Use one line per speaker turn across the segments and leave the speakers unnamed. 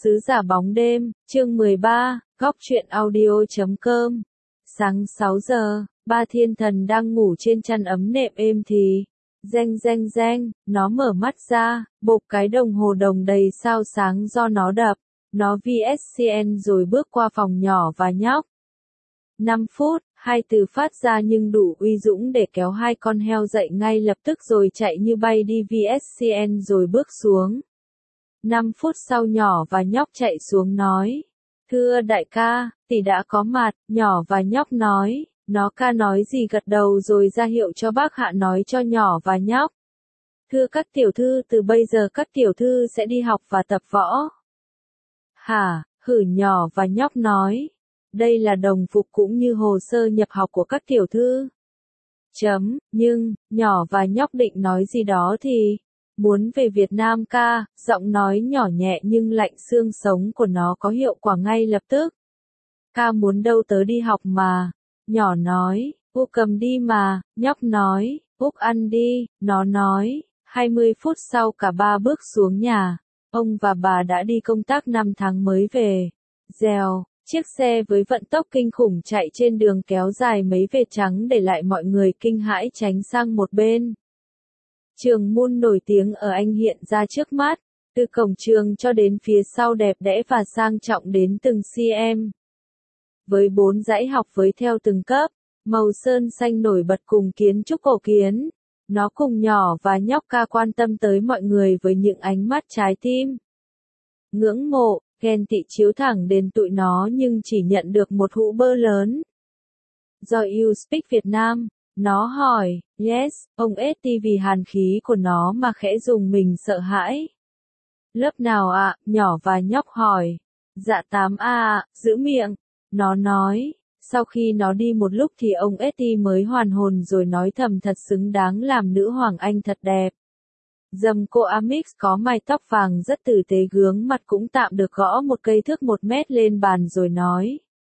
Sứ giả bóng đêm, chương 13, góc truyện audio.com. Sáng 6 giờ, ba thiên thần đang ngủ trên chăn ấm nệm êm thì. Reng reng reng, nó mở mắt ra, bộp cái đồng hồ đồng đầy sao sáng do nó đập. Nó VSCN rồi bước qua phòng nhỏ và nhóc. 5 phút, hai từ phát ra nhưng đủ uy dũng để kéo hai con heo dậy ngay lập tức rồi chạy như bay đi VSCN rồi bước xuống. 5 phút sau nhỏ và nhóc chạy xuống nói. Thưa đại ca, tỷ đã có mặt, nhỏ và nhóc nói. Nó ca nói gì gật đầu rồi ra hiệu cho bác Hạ nói cho nhỏ và nhóc. Thưa các tiểu thư, từ bây giờ các tiểu thư sẽ đi học và tập võ. Hả, hử nhỏ và nhóc nói. Đây là đồng phục cũng như hồ sơ nhập học của các tiểu thư. Nhưng, nhỏ và nhóc định nói gì đó thì. Muốn về Việt Nam ca, giọng nói nhỏ nhẹ nhưng lạnh xương sống của nó có hiệu quả ngay lập tức. Ca muốn đâu tớ đi học mà. Nhỏ nói, Úc cầm đi mà, nhóc nói, Úc ăn đi, nó nói. 20 phút sau cả ba bước xuống nhà. Ông và bà đã đi công tác 5 tháng mới về. Rèo, chiếc xe với vận tốc kinh khủng chạy trên đường kéo dài mấy vệt trắng để lại mọi người kinh hãi tránh sang một bên. Trường môn nổi tiếng ở Anh hiện ra trước mắt, từ cổng trường cho đến phía sau đẹp đẽ và sang trọng đến từng cm. Với 4 dãy học với theo từng cấp, màu sơn xanh nổi bật cùng kiến trúc cổ kiến. Nó cùng nhỏ và nhóc ca quan tâm tới mọi người với những ánh mắt trái tim. Ngưỡng mộ, ghen tị chiếu thẳng đến tụi nó nhưng chỉ nhận được một hũ bơ lớn. Do you speak Việt Nam? Nó hỏi, yes, ông ST vì hàn khí của nó mà khẽ dùng mình sợ hãi. Lớp nào ạ? Nhỏ và nhóc hỏi. Dạ 8A ạ, giữ miệng. Nó nói, sau khi nó đi một lúc thì ông ST mới hoàn hồn rồi nói thầm thật xứng đáng làm nữ hoàng Anh thật đẹp. Dầm cô Amix có mái tóc vàng rất tử tế gương mặt cũng tạm được gõ một cây thước 1 mét lên bàn rồi nói.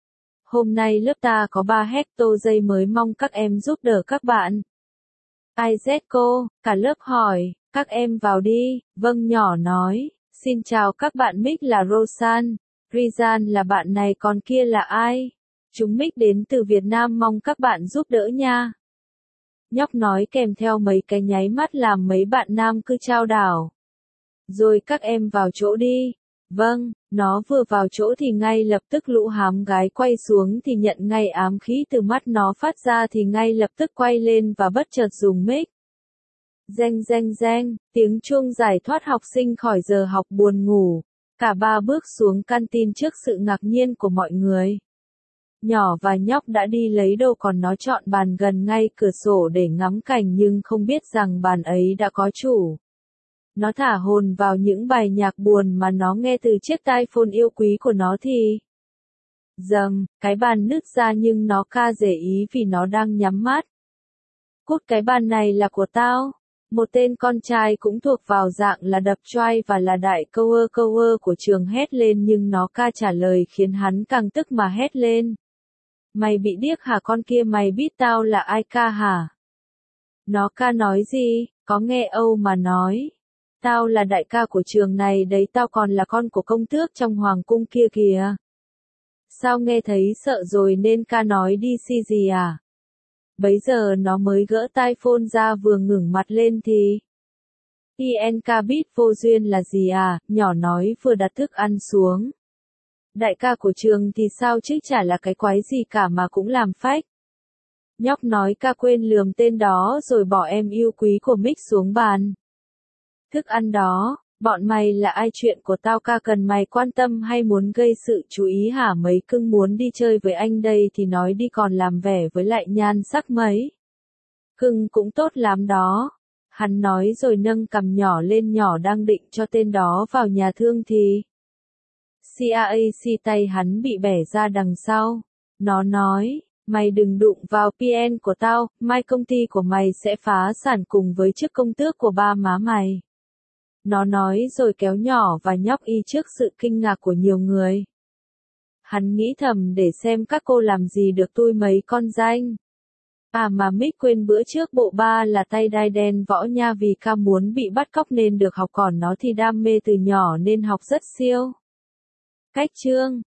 Hôm nay lớp ta có 3 hecto dây mới mong các em giúp đỡ các bạn. Ai dét cô, cả lớp hỏi, các em vào đi, vâng nhỏ nói, xin chào các bạn Mick là Rosan, Rizan là bạn này còn kia là ai? Chúng Mick đến từ Việt Nam mong các bạn giúp đỡ nha. Nhóc nói kèm theo mấy cái nháy mắt làm mấy bạn nam cứ chao đảo. Rồi các em vào chỗ đi. Vâng, nó vừa vào chỗ thì ngay lập tức lũ hám gái quay xuống thì nhận ngay ám khí từ mắt nó phát ra thì ngay lập tức quay lên và bất chợt dùng mic. Reng reng reng, tiếng chuông giải thoát học sinh khỏi giờ học buồn ngủ. Cả ba bước xuống canteen trước sự ngạc nhiên của mọi người. Nhỏ và nhóc đã đi lấy đồ còn nó chọn bàn gần ngay cửa sổ để ngắm cảnh nhưng không biết rằng bàn ấy đã có chủ. Nó thả hồn vào những bài nhạc buồn mà nó nghe từ chiếc tai phone yêu quý của nó thì. Dầm, cái bàn nứt ra nhưng nó ca để ý vì nó đang nhắm mắt. Cút cái bàn này là của tao. Một tên con trai cũng thuộc vào dạng là đập choai và là đại câu ơ của trường hét lên nhưng nó ca trả lời khiến hắn càng tức mà hét lên. Mày bị điếc hả con kia mày biết tao là ai ca hả? Nó ca nói gì, có nghe Âu mà nói. Tao là đại ca của trường này đấy tao còn là con của công tước trong hoàng cung kia kìa. Sao nghe thấy sợ rồi nên ca nói đi si gì à? Bấy giờ nó mới gỡ tai phone ra vừa ngẩng mặt lên thì. INK biết vô duyên là gì à, nhỏ nói vừa đặt thức ăn xuống. Đại ca của trường thì sao chứ chả là cái quái gì cả mà cũng làm phách. Nhóc nói ca quên lườm tên đó rồi bỏ em yêu quý của Mick xuống bàn. Thức ăn đó, bọn mày là ai chuyện của tao ca cần mày quan tâm hay muốn gây sự chú ý hả mấy cưng muốn đi chơi với anh đây thì nói đi còn làm vẻ với lại nhan sắc mấy. Cưng cũng tốt lắm đó. Hắn nói rồi nâng cằm nhỏ lên nhỏ đang định cho tên đó vào nhà thương thì. CAC tay hắn bị bẻ ra đằng sau. Nó nói, mày đừng đụng vào PN của tao, mai công ty của mày sẽ phá sản cùng với chức công tước của ba má mày. Nó nói rồi kéo nhỏ và nhóc y trước sự kinh ngạc của nhiều người. Hắn nghĩ thầm để xem các cô làm gì được tôi mấy con danh. À mà Mick quên bữa trước bộ ba là tay đai đen võ nha vì ca muốn bị bắt cóc nên được học còn nó thì đam mê từ nhỏ nên học rất siêu. Cách chương